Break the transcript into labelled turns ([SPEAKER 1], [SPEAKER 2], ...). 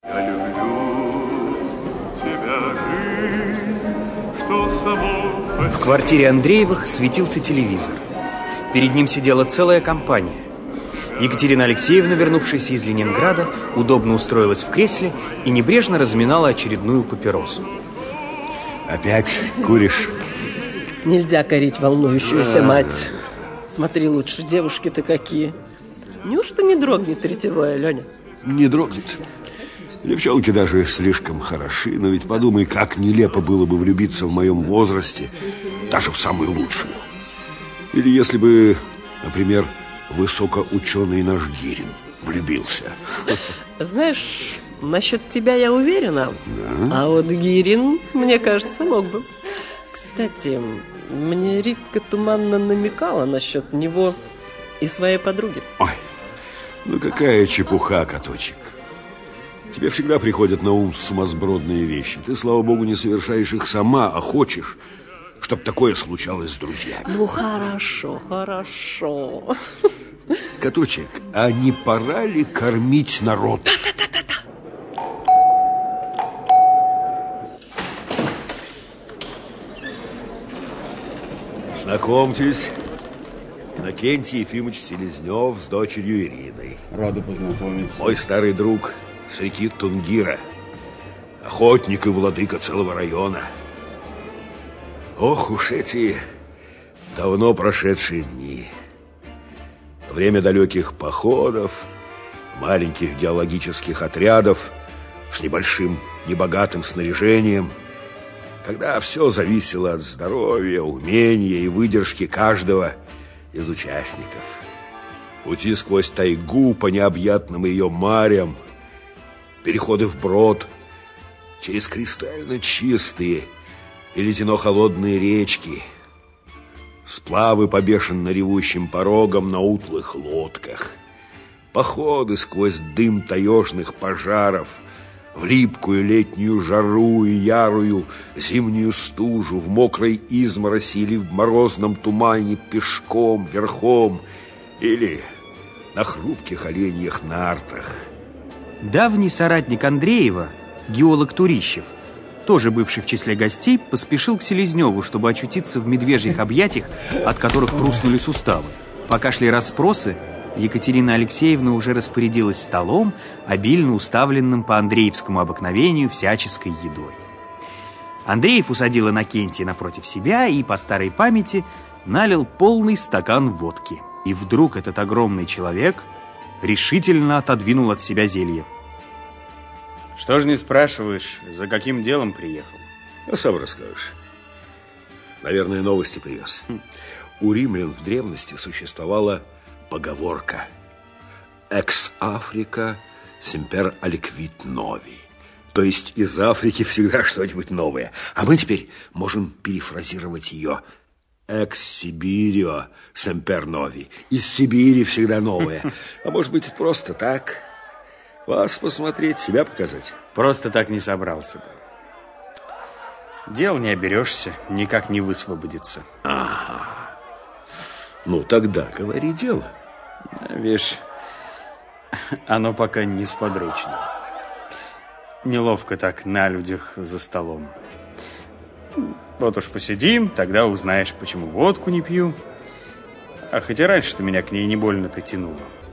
[SPEAKER 1] Я люблю тебя, жизнь, что само...
[SPEAKER 2] В квартире Андреевых светился телевизор. Перед ним сидела целая компания. Екатерина Алексеевна, вернувшаяся из Ленинграда, удобно устроилась в кресле и небрежно разминала очередную папиросу.
[SPEAKER 3] Опять куришь?
[SPEAKER 4] Нельзя корить волнующуюся мать. Смотри лучше, девушки-то какие. Неужто не дрогнет ретевая, Леня?
[SPEAKER 3] Не дрогнет. Девчонки даже слишком хороши. Но ведь подумай, как нелепо было бы влюбиться в моем возрасте, даже в самую лучшую. Или если бы, например, высокоученый наш Гирин влюбился.
[SPEAKER 4] Знаешь, насчет тебя я уверена. Да? А вот Гирин, мне кажется, мог бы. Кстати, мне Ритка туманно намекала насчет него и своей подруги.
[SPEAKER 3] Ой, ну какая чепуха, коточек. Тебе всегда приходят на ум сумасбродные вещи. Ты, слава богу, не совершаешь их сама, а хочешь, чтобы такое случалось с друзьями.
[SPEAKER 4] Ну, хорошо, хорошо.
[SPEAKER 3] Коточек, а не пора ли кормить народ?
[SPEAKER 4] Да-да-да-да-да.
[SPEAKER 3] Знакомьтесь, Иннокентий Ефимович Селезнев с дочерью Ириной.
[SPEAKER 5] Рада познакомиться.
[SPEAKER 3] Мой старый друг с реки Тунгира, охотник и владыка целого района. Ох уж эти давно прошедшие дни. Время далеких походов, маленьких геологических отрядов с небольшим, небогатым снаряжением, когда все зависело от здоровья, умения и выдержки каждого из участников. Пути сквозь тайгу по необъятным ее марям, переходы вброд через кристально чистые и ледяно-холодные речки, сплавы по бешено ревущим порогам на утлых лодках, походы сквозь дым таежных пожаров, в липкую летнюю жару и ярую зимнюю стужу, в мокрой измороси или в морозном тумане пешком, верхом или на хрупких оленьих нартах.
[SPEAKER 2] Давний соратник Андреева, геолог Турищев, тоже бывший в числе гостей, поспешил к Селезневу, чтобы очутиться в медвежьих объятиях, от которых хрустнули суставы. Пока шли расспросы, Екатерина Алексеевна уже распорядилась столом, обильно уставленным по андреевскому обыкновению всяческой едой. Андреев усадил Иннокентия напротив себя и, по старой памяти, налил полный стакан водки. И вдруг этот огромный человек решительно отодвинул от себя зелье. Что ж не спрашиваешь, за каким делом приехал?
[SPEAKER 3] А сам расскажешь. Наверное, новости привез. У римлян в древности существовала поговорка «Ex Africa semper aliquid novi», то есть из Африки всегда что-нибудь новое. А мы теперь можем перефразировать ее «Ex Sibirio semper novi», из Сибири всегда новое. А может быть, просто так? Вас посмотреть, себя показать?
[SPEAKER 2] Просто так не собрался бы. Дел не оберешься, никак не высвободиться.
[SPEAKER 3] Ага. Ну, тогда говори дело.
[SPEAKER 2] Видишь, оно пока несподручно. Неловко так на людях за столом. Вот уж посидим, тогда узнаешь, почему водку не пью. А хоть и раньше-то меня к ней не больно-то тянуло.